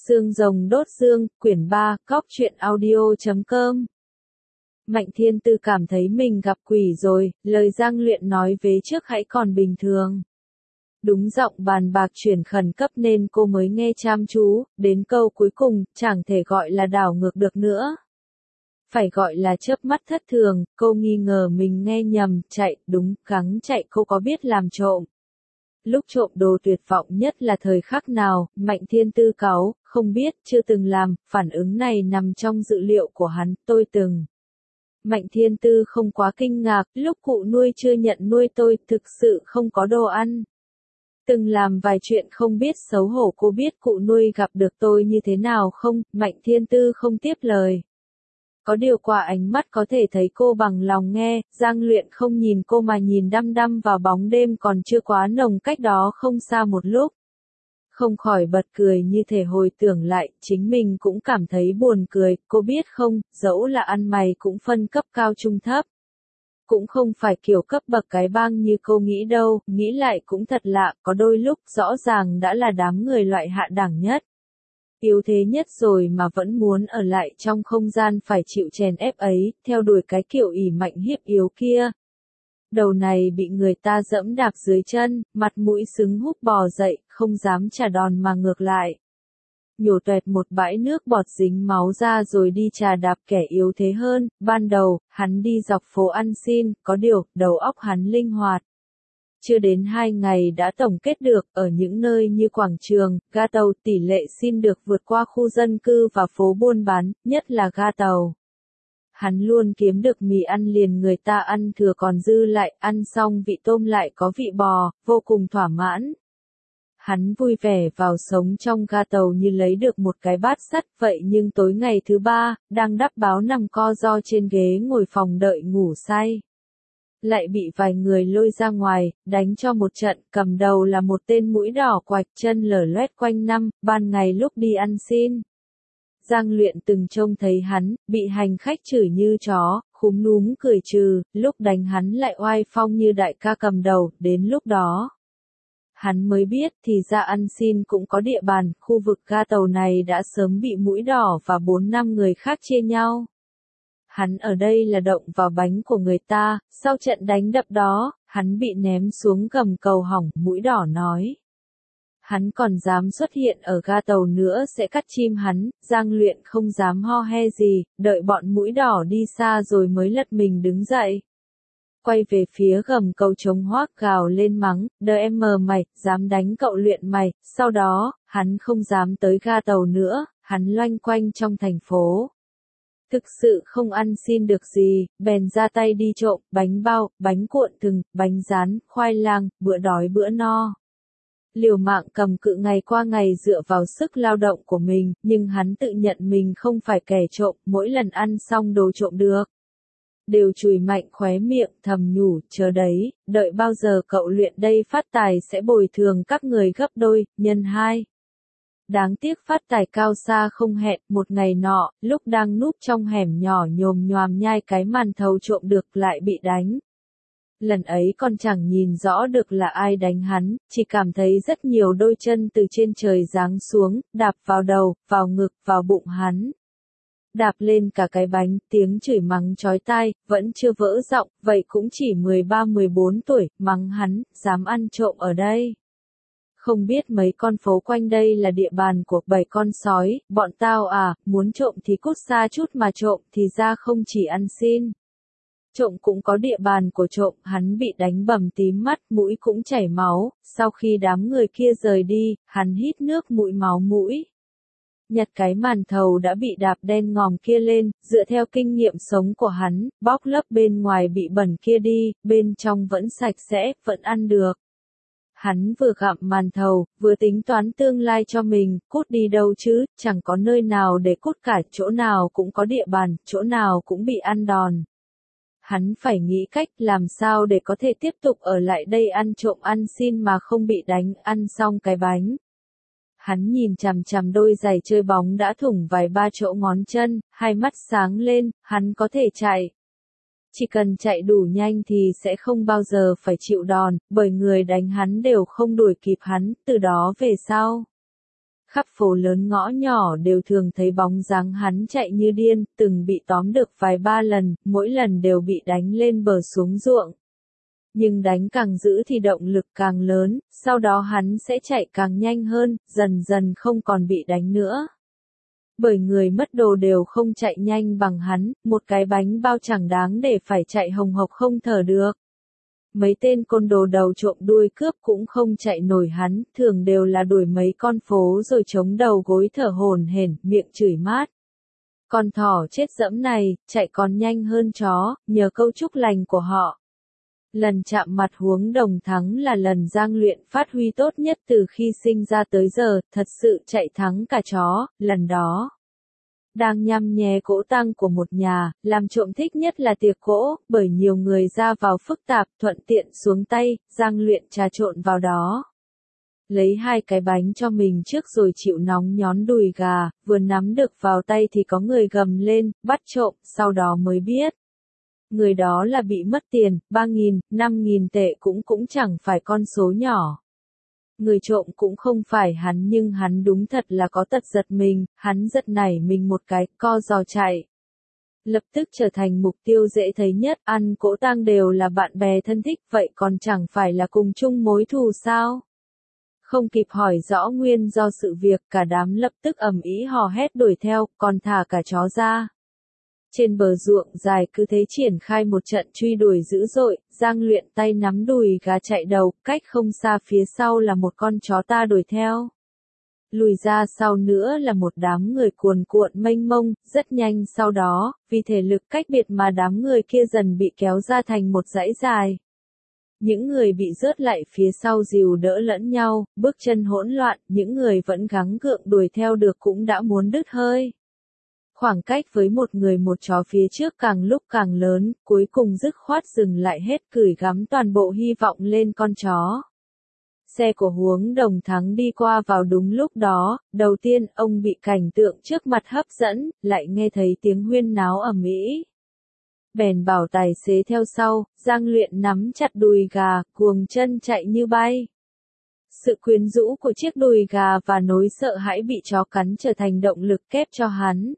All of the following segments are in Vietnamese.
Xương rồng đốt xương, quyển 3, cóc truyện audio.com. Mạnh Thiên Tư cảm thấy mình gặp quỷ rồi, lời Giang Luyện nói vế trước hãy còn bình thường. Đúng giọng bàn bạc chuyển khẩn cấp nên cô mới nghe chăm chú, đến câu cuối cùng, chẳng thể gọi là đảo ngược được nữa. Phải gọi là chớp mắt thất thường, cô nghi ngờ mình nghe nhầm, chạy, đúng, gắng chạy cô có biết làm trộm. Lúc trộm đồ tuyệt vọng nhất là thời khắc nào, Mạnh Thiên Tư cáu, không biết, chưa từng làm, phản ứng này nằm trong dự liệu của hắn, tôi từng. Mạnh Thiên Tư không quá kinh ngạc, lúc cụ nuôi chưa nhận nuôi tôi, thực sự không có đồ ăn. Từng làm vài chuyện không biết xấu hổ, cô biết cụ nuôi gặp được tôi như thế nào không, Mạnh Thiên Tư không tiếp lời. Có điều qua ánh mắt có thể thấy cô bằng lòng nghe, Giang Luyện không nhìn cô mà nhìn đăm đăm vào bóng đêm còn chưa quá nồng cách đó không xa một lúc. Không khỏi bật cười như thể hồi tưởng lại, chính mình cũng cảm thấy buồn cười, cô biết không, dẫu là ăn mày cũng phân cấp cao trung thấp. Cũng không phải kiểu cấp bậc cái bang như cô nghĩ đâu, nghĩ lại cũng thật lạ, có đôi lúc rõ ràng đã là đám người loại hạ đẳng nhất. Yếu thế nhất rồi mà vẫn muốn ở lại trong không gian phải chịu chèn ép ấy, theo đuổi cái kiểu ỷ mạnh hiếp yếu kia. Đầu này bị người ta dẫm đạp dưới chân, mặt mũi sưng húp bò dậy, không dám trả đòn mà ngược lại. Nhổ toẹt một bãi nước bọt dính máu ra rồi đi chà đạp kẻ yếu thế hơn, ban đầu, hắn đi dọc phố ăn xin, có điều, đầu óc hắn linh hoạt. Chưa đến 2 ngày đã tổng kết được, ở những nơi như quảng trường, ga tàu, tỷ lệ xin được vượt qua khu dân cư và phố buôn bán, nhất là ga tàu. Hắn luôn kiếm được mì ăn liền người ta ăn thừa còn dư lại, ăn xong vị tôm lại có vị bò, vô cùng thỏa mãn. Hắn vui vẻ vào sống trong ga tàu như lấy được một cái bát sắt vậy, nhưng tối ngày thứ 3, đang đắp báo nằm co ro trên ghế ngồi phòng đợi ngủ say. Lại bị vài người lôi ra ngoài, đánh cho một trận, cầm đầu là một tên mũi đỏ quạch, chân lở loét quanh năm, ban ngày lúc đi ăn xin. Giang Luyện từng trông thấy hắn, bị hành khách chửi như chó, khúm núm cười trừ, lúc đánh hắn lại oai phong như đại ca cầm đầu, đến lúc đó. Hắn mới biết thì ra ăn xin cũng có địa bàn, khu vực ga tàu này đã sớm bị mũi đỏ và 4-5 người khác chia nhau. Hắn ở đây là động vào bánh của người ta, sau trận đánh đập đó, hắn bị ném xuống gầm cầu hỏng, mũi đỏ nói. Hắn còn dám xuất hiện ở ga tàu nữa sẽ cắt chim hắn, Giang Luyện không dám ho he gì, đợi bọn mũi đỏ đi xa rồi mới lật mình đứng dậy. Quay về phía gầm cầu trống hoác gào lên mắng, đờ em mờ mày, dám đánh cậu Luyện mày, sau đó, hắn không dám tới ga tàu nữa, hắn loanh quanh trong thành phố. Thực sự không ăn xin được gì, bèn ra tay đi trộm, bánh bao, bánh cuộn thừng, bánh rán, khoai lang, bữa đói bữa no. Liều mạng cầm cự ngày qua ngày dựa vào sức lao động của mình, nhưng hắn tự nhận mình không phải kẻ trộm, mỗi lần ăn xong đồ trộm được. Đều chùi mạnh khóe miệng, thầm nhủ, chờ đấy, đợi bao giờ cậu Luyện đây phát tài sẽ bồi thường các người gấp đôi, nhân 2. Đáng tiếc phát tài cao xa không hẹn, một ngày nọ, lúc đang núp trong hẻm nhỏ nhồm nhoàm nhai cái màn thầu trộm được lại bị đánh. Lần ấy còn chẳng nhìn rõ được là ai đánh hắn, chỉ cảm thấy rất nhiều đôi chân từ trên trời giáng xuống, đạp vào đầu, vào ngực, vào bụng hắn. Đạp lên cả cái bánh, tiếng chửi mắng chói tai, vẫn chưa vỡ giọng, vậy cũng chỉ 13-14 tuổi, mắng hắn, dám ăn trộm ở đây. Không biết mấy con phố quanh đây là địa bàn của 7 con sói, bọn tao à, muốn trộm thì cút xa chút mà trộm thì ra không chỉ ăn xin. Trộm cũng có địa bàn của trộm, hắn bị đánh bầm tím mắt, mũi cũng chảy máu, sau khi đám người kia rời đi, hắn hít nước mũi máu mũi. Nhặt cái màn thầu đã bị đạp đen ngòm kia lên, dựa theo kinh nghiệm sống của hắn, bóc lớp bên ngoài bị bẩn kia đi, bên trong vẫn sạch sẽ, vẫn ăn được. Hắn vừa gặm màn thầu, vừa tính toán tương lai cho mình, cút đi đâu chứ, chẳng có nơi nào để cút cả, chỗ nào cũng có địa bàn, chỗ nào cũng bị ăn đòn. Hắn phải nghĩ cách làm sao để có thể tiếp tục ở lại đây ăn trộm ăn xin mà không bị đánh, ăn xong cái bánh. Hắn nhìn chằm chằm đôi giày chơi bóng đã thủng vài ba chỗ ngón chân, hai mắt sáng lên, hắn có thể chạy. Chỉ cần chạy đủ nhanh thì sẽ không bao giờ phải chịu đòn, bởi người đánh hắn đều không đuổi kịp hắn, từ đó về sau. Khắp phố lớn ngõ nhỏ đều thường thấy bóng dáng hắn chạy như điên, từng bị tóm được vài ba lần, mỗi lần đều bị đánh lên bờ xuống ruộng. Nhưng đánh càng dữ thì động lực càng lớn, sau đó hắn sẽ chạy càng nhanh hơn, dần dần không còn bị đánh nữa. Bởi người mất đồ đều không chạy nhanh bằng hắn, một cái bánh bao chẳng đáng để phải chạy hồng hộc không thở được. Mấy tên côn đồ đầu trộm đuôi cướp cũng không chạy nổi hắn, thường đều là đuổi mấy con phố rồi chống đầu gối thở hổn hển, miệng chửi mát. Con thỏ chết dẫm này, chạy còn nhanh hơn chó, nhờ câu chúc lành của họ. Lần chạm mặt Huống Đồng thắng là lần Giang Luyện phát huy tốt nhất từ khi sinh ra tới giờ, thật sự chạy thắng cả chó, lần đó. Đang nhăm nhé cỗ tang của một nhà, làm trộm thích nhất là tiệc cỗ, bởi nhiều người ra vào phức tạp, thuận tiện xuống tay, Giang Luyện trà trộn vào đó. Lấy 2 cái bánh cho mình trước rồi chịu nóng nhón đùi gà, vừa nắm được vào tay thì có người gầm lên, bắt trộm, sau đó mới biết. Người đó là bị mất tiền, 3.000, 5.000 tệ cũng chẳng phải con số nhỏ. Người trộm cũng không phải hắn nhưng hắn đúng thật là có tật giật mình, hắn giật nảy mình một cái, co giò chạy. Lập tức trở thành mục tiêu dễ thấy nhất, ăn cỗ tang đều là bạn bè thân thích, vậy còn chẳng phải là cùng chung mối thù sao? Không kịp hỏi rõ nguyên do sự việc, cả đám lập tức ầm ĩ hò hét đuổi theo, còn thả cả chó ra. Trên bờ ruộng dài cứ thế triển khai một trận truy đuổi dữ dội, Giang Luyện tay nắm đùi gà chạy đầu, cách không xa phía sau là một con chó ta đuổi theo. Lùi ra sau nữa là một đám người cuồn cuộn mênh mông, rất nhanh sau đó, vì thể lực cách biệt mà đám người kia dần bị kéo ra thành một dãy dài. Những người bị rớt lại phía sau dìu đỡ lẫn nhau, bước chân hỗn loạn, những người vẫn gắng gượng đuổi theo được cũng đã muốn đứt hơi. Khoảng cách với một người một chó phía trước càng lúc càng lớn, cuối cùng dứt khoát dừng lại hết gửi gắm toàn bộ hy vọng lên con chó. Xe của Huống Đồng thắng đi qua vào đúng lúc đó, đầu tiên ông bị cảnh tượng trước mặt hấp dẫn, lại nghe thấy tiếng huyên náo ầm ĩ. Bèn bảo tài xế theo sau, Giang Luyện nắm chặt đùi gà, cuồng chân chạy như bay. Sự quyến rũ của chiếc đùi gà và nỗi sợ hãi bị chó cắn trở thành động lực kép cho hắn.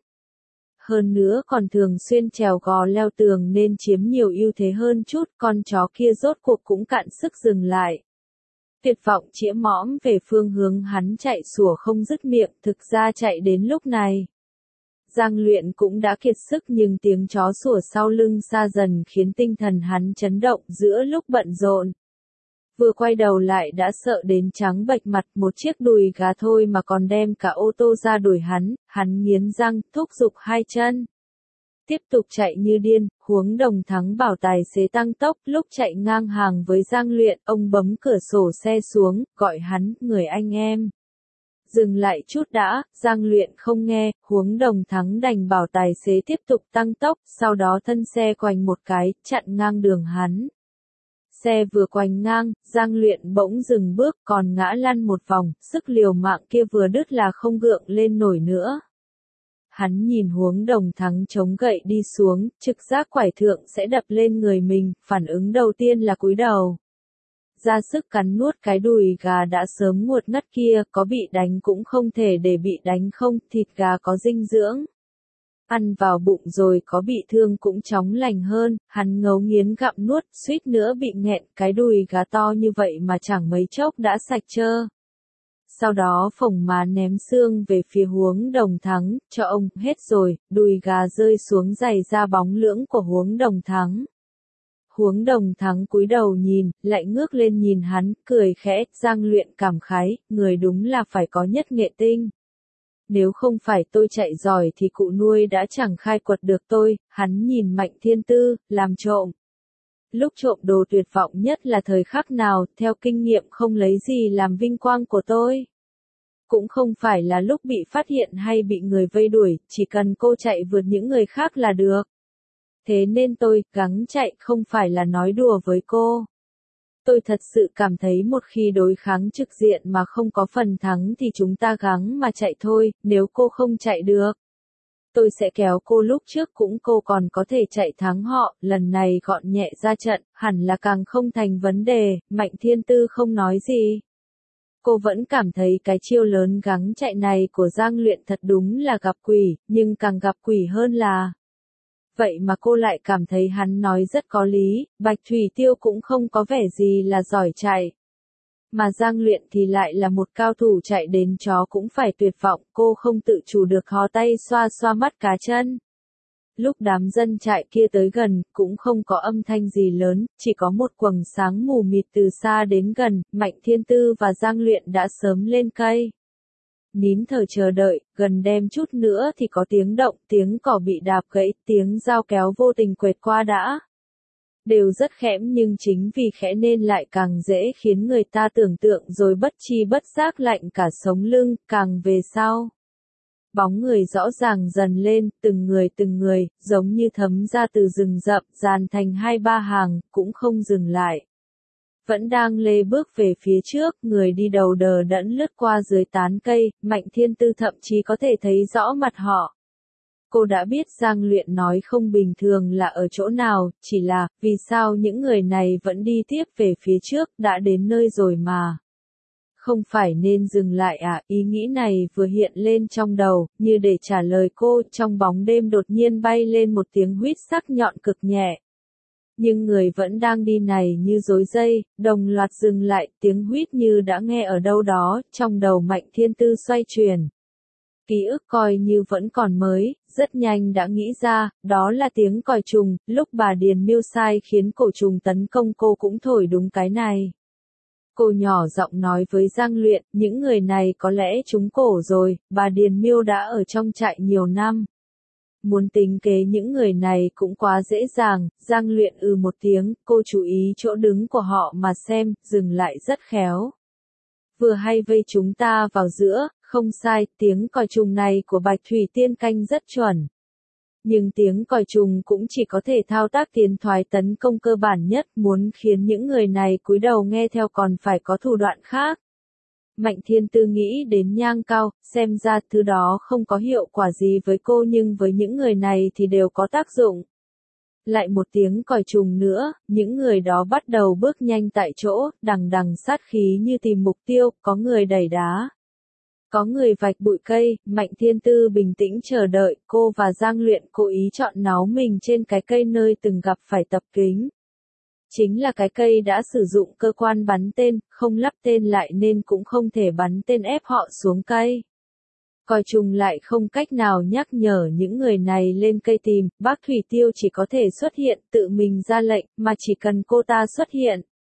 Hơn nữa còn thường xuyên trèo gò leo tường nên chiếm nhiều ưu thế hơn chút, con chó kia rốt cuộc cũng cạn sức dừng lại. Tuyệt vọng chĩa mõm về phương hướng hắn chạy sủa không dứt miệng, thực ra chạy đến lúc này. Giang Luyện cũng đã kiệt sức nhưng tiếng chó sủa sau lưng xa dần khiến tinh thần hắn chấn động giữa lúc bận rộn. Vừa quay đầu lại đã sợ đến trắng bệch mặt, một chiếc đùi gà thôi mà còn đem cả ô tô ra đuổi hắn nghiến răng, thúc giục 2 chân. Tiếp tục chạy như điên, Huống Đồng thắng bảo tài xế tăng tốc, lúc chạy ngang hàng với Giang Luyện, ông bấm cửa sổ xe xuống, gọi hắn, người anh em. Dừng lại chút đã, Giang Luyện không nghe, Huống Đồng thắng đành bảo tài xế tiếp tục tăng tốc, sau đó thân xe quành một cái, chặn ngang đường hắn. Xe vừa quành ngang, Giang Luyện bỗng dừng bước còn ngã lăn một vòng, sức liều mạng kia vừa đứt là không gượng lên nổi nữa. Hắn nhìn Huống Đồng thắng chống gậy đi xuống, trực giác quải thượng sẽ đập lên người mình, phản ứng đầu tiên là cúi đầu. Ra sức cắn nuốt cái đùi gà đã sớm nguột ngắt kia, có bị đánh cũng không thể để bị đánh không, thịt gà có dinh dưỡng. Ăn vào bụng rồi có bị thương cũng chóng lành hơn, hắn ngấu nghiến gặm nuốt, suýt nữa bị nghẹn, cái đùi gà to như vậy mà chẳng mấy chốc đã sạch trơ. Sau đó phồng má ném xương về phía Huống Đồng thắng, cho ông, hết rồi, đùi gà rơi xuống giày ra bóng lưỡng của Huống Đồng thắng. Huống Đồng thắng cúi đầu nhìn, lại ngước lên nhìn hắn, cười khẽ, Giang Luyện cảm khái, người đúng là phải có nhất nghệ tinh. Nếu không phải tôi chạy giỏi thì cụ nuôi đã chẳng khai quật được tôi, hắn nhìn Mạnh Thiên Tư, làm trộm. Lúc trộm đồ tuyệt vọng nhất là thời khắc nào, theo kinh nghiệm không lấy gì làm vinh quang của tôi. Cũng không phải là lúc bị phát hiện hay bị người vây đuổi, chỉ cần cô chạy vượt những người khác là được. Thế nên tôi, gắng chạy không phải là nói đùa với cô. Tôi thật sự cảm thấy một khi đối kháng trực diện mà không có phần thắng thì chúng ta gắng mà chạy thôi, nếu cô không chạy được. Tôi sẽ kéo cô lúc trước cũng cô còn có thể chạy thắng họ, lần này gọn nhẹ ra trận, hẳn là càng không thành vấn đề, Mạnh Thiên Tư không nói gì. Cô vẫn cảm thấy cái chiêu lớn gắng chạy này của Giang Luyện thật đúng là gặp quỷ, nhưng càng gặp quỷ hơn là... Vậy mà cô lại cảm thấy hắn nói rất có lý, Bạch Thủy Tiêu cũng không có vẻ gì là giỏi chạy. Mà Giang Luyện thì lại là một cao thủ chạy đến chó cũng phải tuyệt vọng, cô không tự chủ được hò tay xoa xoa mắt cá chân. Lúc đám dân trại kia tới gần, cũng không có âm thanh gì lớn, chỉ có một quầng sáng mù mịt từ xa đến gần, Mạnh Thiên Tư và Giang Luyện đã sớm lên cây. Nín thở chờ đợi, gần đem chút nữa thì có tiếng động, tiếng cỏ bị đạp gãy, tiếng dao kéo vô tình quệt qua đã. Đều rất khẽm nhưng chính vì khẽ nên lại càng dễ khiến người ta tưởng tượng rồi bất chi bất giác lạnh cả sống lưng, càng về sau. Bóng người rõ ràng dần lên, từng người, giống như thấm ra từ rừng rậm, dàn thành 2-3 hàng, cũng không dừng lại. Vẫn đang lê bước về phía trước, người đi đầu đờ đẫn lướt qua dưới tán cây, Mạnh Thiên Tư thậm chí có thể thấy rõ mặt họ. Cô đã biết Giang Luyện nói không bình thường là ở chỗ nào, chỉ là, vì sao những người này vẫn đi tiếp về phía trước, đã đến nơi rồi mà. Không phải nên dừng lại à, ý nghĩ này vừa hiện lên trong đầu, như để trả lời cô, trong bóng đêm đột nhiên bay lên một tiếng huýt sắc nhọn cực nhẹ. Nhưng người vẫn đang đi này như rối dây, đồng loạt dừng lại, tiếng huýt như đã nghe ở đâu đó, trong đầu Mạnh Thiên Tư xoay chuyển. Ký ức coi như vẫn còn mới, rất nhanh đã nghĩ ra, đó là tiếng còi trùng, lúc bà Điền Miêu sai khiến cổ trùng tấn công cô cũng thổi đúng cái này. Cô nhỏ giọng nói với Giang Luyện, những người này có lẽ trúng cổ rồi, bà Điền Miêu đã ở trong trại nhiều năm. Muốn tính kế những người này cũng quá dễ dàng, Giang Luyện một tiếng, cô chú ý chỗ đứng của họ mà xem, dừng lại rất khéo. Vừa hay vây chúng ta vào giữa, không sai, tiếng còi trùng này của Bạch Thủy Tiên canh rất chuẩn. Nhưng tiếng còi trùng cũng chỉ có thể thao tác tiến thoái tấn công cơ bản nhất, muốn khiến những người này cúi đầu nghe theo còn phải có thủ đoạn khác. Mạnh Thiên Tư nghĩ đến Nhang Cao, xem ra thứ đó không có hiệu quả gì với cô nhưng với những người này thì đều có tác dụng. Lại một tiếng còi trùng nữa, những người đó bắt đầu bước nhanh tại chỗ, đằng đằng sát khí như tìm mục tiêu, có người đẩy đá. Có người vạch bụi cây, Mạnh Thiên Tư bình tĩnh chờ đợi, cô và Giang Luyện cố ý chọn náu mình trên cái cây nơi từng gặp phải tập kính. Chính là cái cây đã sử dụng cơ quan bắn tên, không lắp tên lại nên cũng không thể bắn tên ép họ xuống cây. Còi trùng lại không cách nào nhắc nhở những người này lên cây tìm, bác Thủy Tiêu chỉ có thể xuất hiện, tự mình ra lệnh, mà chỉ cần cô ta xuất hiện.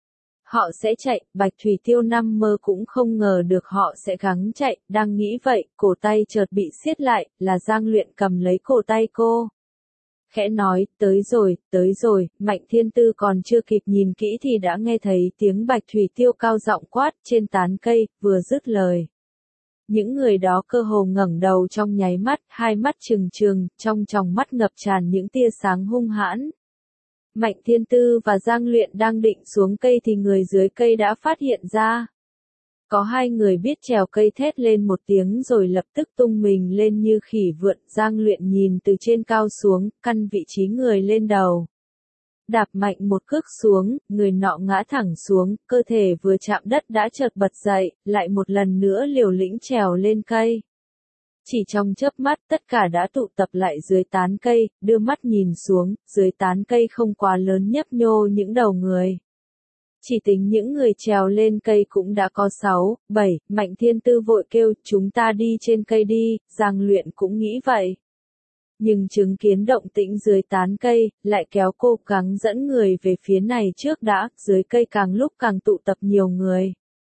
Họ sẽ chạy, Bạch Thủy Tiêu nằm mơ cũng không ngờ được họ sẽ gắng chạy, đang nghĩ vậy, cổ tay chợt bị siết lại, là Giang Luyện cầm lấy cổ tay cô. Khẽ nói, tới rồi, Mạnh Thiên Tư còn chưa kịp nhìn kỹ thì đã nghe thấy tiếng Bạch Thủy Tiêu cao giọng quát trên tán cây, vừa dứt lời. Những người đó cơ hồ ngẩng đầu trong nháy mắt, hai mắt trừng trừng, trong tròng mắt ngập tràn những tia sáng hung hãn. Mạnh Thiên Tư và Giang Luyện đang định xuống cây thì người dưới cây đã phát hiện ra. Có hai người biết trèo cây thét lên một tiếng rồi lập tức tung mình lên như khỉ vượn, Giang Luyện nhìn từ trên cao xuống, căn vị trí người lên đầu. Đạp mạnh một cước xuống, người nọ ngã thẳng xuống, cơ thể vừa chạm đất đã chợt bật dậy, lại một lần nữa liều lĩnh trèo lên cây. Chỉ trong chớp mắt tất cả đã tụ tập lại dưới tán cây, đưa mắt nhìn xuống, dưới tán cây không quá lớn nhấp nhô những đầu người. Chỉ tính những người trèo lên cây cũng đã có 6, 7, Mạnh Thiên Tư vội kêu, chúng ta đi trên cây đi, Giang Luyện cũng nghĩ vậy. Nhưng chứng kiến động tĩnh dưới tán cây, lại kéo cô gắng dẫn người về phía này trước đã, dưới cây càng lúc càng tụ tập nhiều người.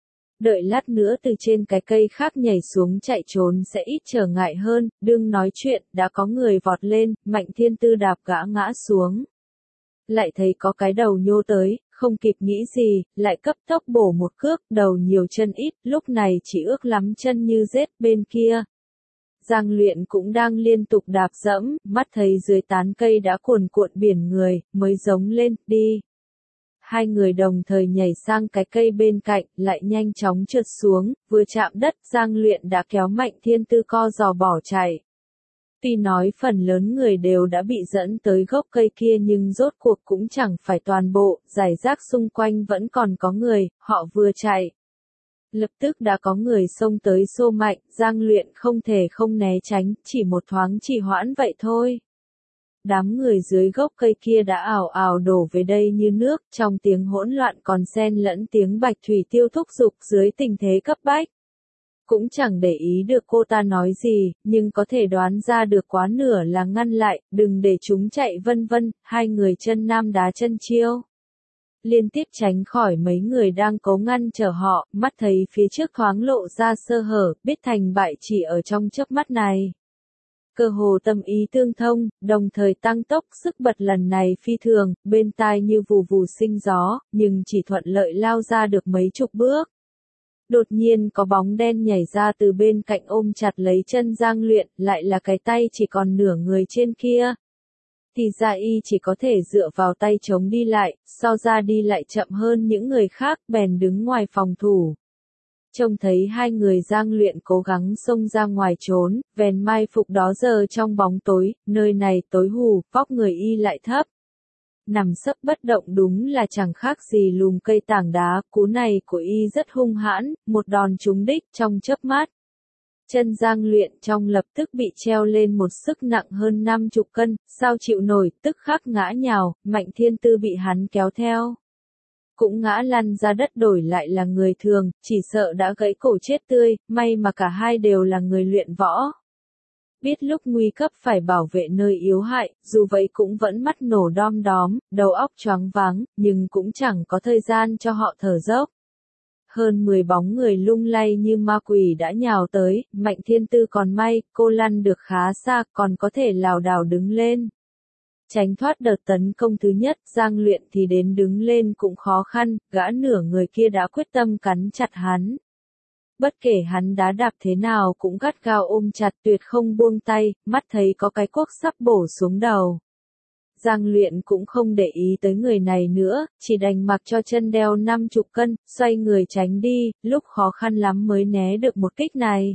Đợi lát nữa từ trên cái cây khác nhảy xuống chạy trốn sẽ ít trở ngại hơn, đừng nói chuyện, đã có người vọt lên, Mạnh Thiên Tư đạp gã ngã xuống. Lại thấy có cái đầu nhô tới, không kịp nghĩ gì, lại cấp tốc bổ một cước, đầu nhiều chân ít, lúc này chỉ ước lắm chân như rết bên kia. Giang Luyện cũng đang liên tục đạp dẫm, mắt thấy dưới tán cây đã cuồn cuộn biển người, mới giống lên, đi. Hai người đồng thời nhảy sang cái cây bên cạnh, lại nhanh chóng trượt xuống, vừa chạm đất, Giang Luyện đã kéo Mạnh Thiên Tư co giò bỏ chạy. Tuy nói phần lớn người đều đã bị dẫn tới gốc cây kia nhưng rốt cuộc cũng chẳng phải toàn bộ, rải rác xung quanh vẫn còn có người, họ vừa chạy. Lập tức đã có người xông tới xô mạnh, Giang Luyện không thể không né tránh, chỉ một thoáng trì hoãn vậy thôi. Đám người dưới gốc cây kia đã ào ào đổ về đây như nước, trong tiếng hỗn loạn còn xen lẫn tiếng Bạch Thủy Tiêu thúc giục dưới tình thế cấp bách. Cũng chẳng để ý được cô ta nói gì, nhưng có thể đoán ra được quá nửa là ngăn lại, đừng để chúng chạy vân vân, hai người chân nam đá chân chiêu. Liên tiếp tránh khỏi mấy người đang cố ngăn trở họ, mắt thấy phía trước thoáng lộ ra sơ hở, biết thành bại chỉ ở trong chớp mắt này. Cơ hồ tâm ý tương thông, đồng thời tăng tốc sức bật lần này phi thường, bên tai như vù vù sinh gió, nhưng chỉ thuận lợi lao ra được mấy chục bước. Đột nhiên có bóng đen nhảy ra từ bên cạnh ôm chặt lấy chân Giang Luyện, lại là cái tay chỉ còn nửa người trên kia. Thì ra y chỉ có thể dựa vào tay chống đi lại, so ra đi lại chậm hơn những người khác, bèn đứng ngoài phòng thủ. Trông thấy hai người Giang Luyện cố gắng xông ra ngoài trốn, bèn mai phục đó giờ trong bóng tối, nơi này tối hù, vóc người y lại thấp. Nằm sấp bất động đúng là chẳng khác gì lùm cây tảng đá, cú này của y rất hung hãn, một đòn trúng đích trong chớp mắt. Chân Giang Luyện trong lập tức bị treo lên một sức nặng hơn 50 cân, sao chịu nổi, tức khắc ngã nhào, Mạnh Thiên Tư bị hắn kéo theo. Cũng ngã lăn ra đất, đổi lại là người thường, chỉ sợ đã gãy cổ chết tươi, may mà cả hai đều là người luyện võ. Biết lúc nguy cấp phải bảo vệ nơi yếu hại, dù vậy cũng vẫn mắt nổ đom đóm, đầu óc choáng váng, nhưng cũng chẳng có thời gian cho họ thở dốc. Hơn 10 bóng người lung lay như ma quỷ đã nhào tới, Mạnh Thiên Tư còn may, cô lăn được khá xa, còn có thể lảo đảo đứng lên. Tránh thoát đợt tấn công thứ nhất, Giang Luyện thì đến đứng lên cũng khó khăn, gã nửa người kia đã quyết tâm cắn chặt hắn. Bất kể hắn đá đạp thế nào cũng gắt gao ôm chặt tuyệt không buông tay, mắt thấy có cái cuốc sắp bổ xuống đầu. Giang Luyện cũng không để ý tới người này nữa, chỉ đành mặc cho chân đeo 50 cân, xoay người tránh đi, lúc khó khăn lắm mới né được một kích này.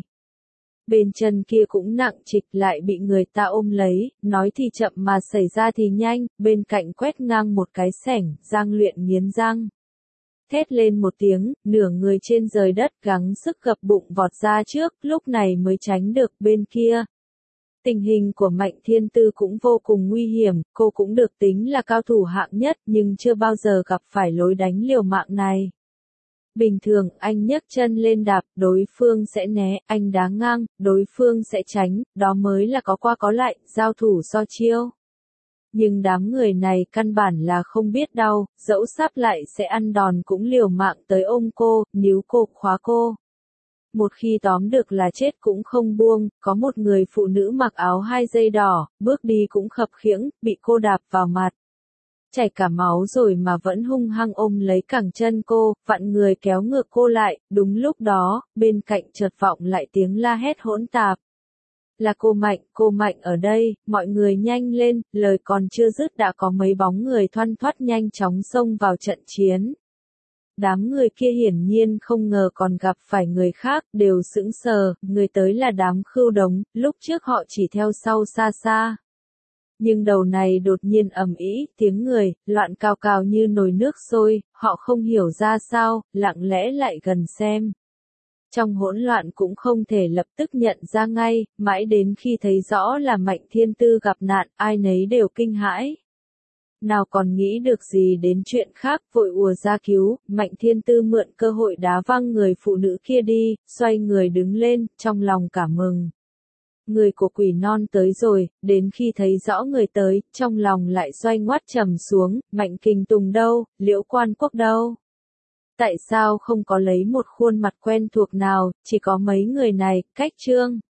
Bên chân kia cũng nặng trịch lại bị người ta ôm lấy, nói thì chậm mà xảy ra thì nhanh, bên cạnh quét ngang một cái xẻng, Giang Luyện nghiến răng. Thét lên một tiếng, nửa người trên rời đất gắng sức gập bụng vọt ra trước, lúc này mới tránh được bên kia. Tình hình của Mạnh Thiên Tư cũng vô cùng nguy hiểm, cô cũng được tính là cao thủ hạng nhất nhưng chưa bao giờ gặp phải lối đánh liều mạng này. Bình thường anh nhấc chân lên đạp, đối phương sẽ né, anh đá ngang, đối phương sẽ tránh, đó mới là có qua có lại, giao thủ so chiêu. Nhưng đám người này căn bản là không biết đau, dẫu sắp lại sẽ ăn đòn cũng liều mạng tới ôm cô, níu cô, khóa cô. Một khi tóm được là chết cũng không buông, có một người phụ nữ mặc áo 2 dây đỏ, bước đi cũng khập khiễng, bị cô đạp vào mặt. Chảy cả máu rồi mà vẫn hung hăng ôm lấy cẳng chân cô, vặn người kéo ngược cô lại, đúng lúc đó, bên cạnh chợt vọng lại tiếng la hét hỗn tạp. Là cô Mạnh ở đây, mọi người nhanh lên, lời còn chưa dứt đã có mấy bóng người thoăn thoắt nhanh chóng xông vào trận chiến. Đám người kia hiển nhiên không ngờ còn gặp phải người khác, đều sững sờ, người tới là đám Khưu Đống, lúc trước họ chỉ theo sau xa xa. Nhưng đầu này đột nhiên ầm ĩ, tiếng người, loạn cào cào như nồi nước sôi, họ không hiểu ra sao, lặng lẽ lại gần xem. Trong hỗn loạn cũng không thể lập tức nhận ra ngay, mãi đến khi thấy rõ là Mạnh Thiên Tư gặp nạn, ai nấy đều kinh hãi. Nào còn nghĩ được gì đến chuyện khác, vội ùa ra cứu, Mạnh Thiên Tư mượn cơ hội đá văng người phụ nữ kia đi, xoay người đứng lên, trong lòng cảm mừng. Người của Quỷ Non tới rồi, đến khi thấy rõ người tới, trong lòng lại xoay ngoắt trầm xuống, Mạnh Kình Tùng đâu, Liễu Quan Quốc đâu? Tại sao không có lấy một khuôn mặt quen thuộc nào, chỉ có mấy người này, cách Trương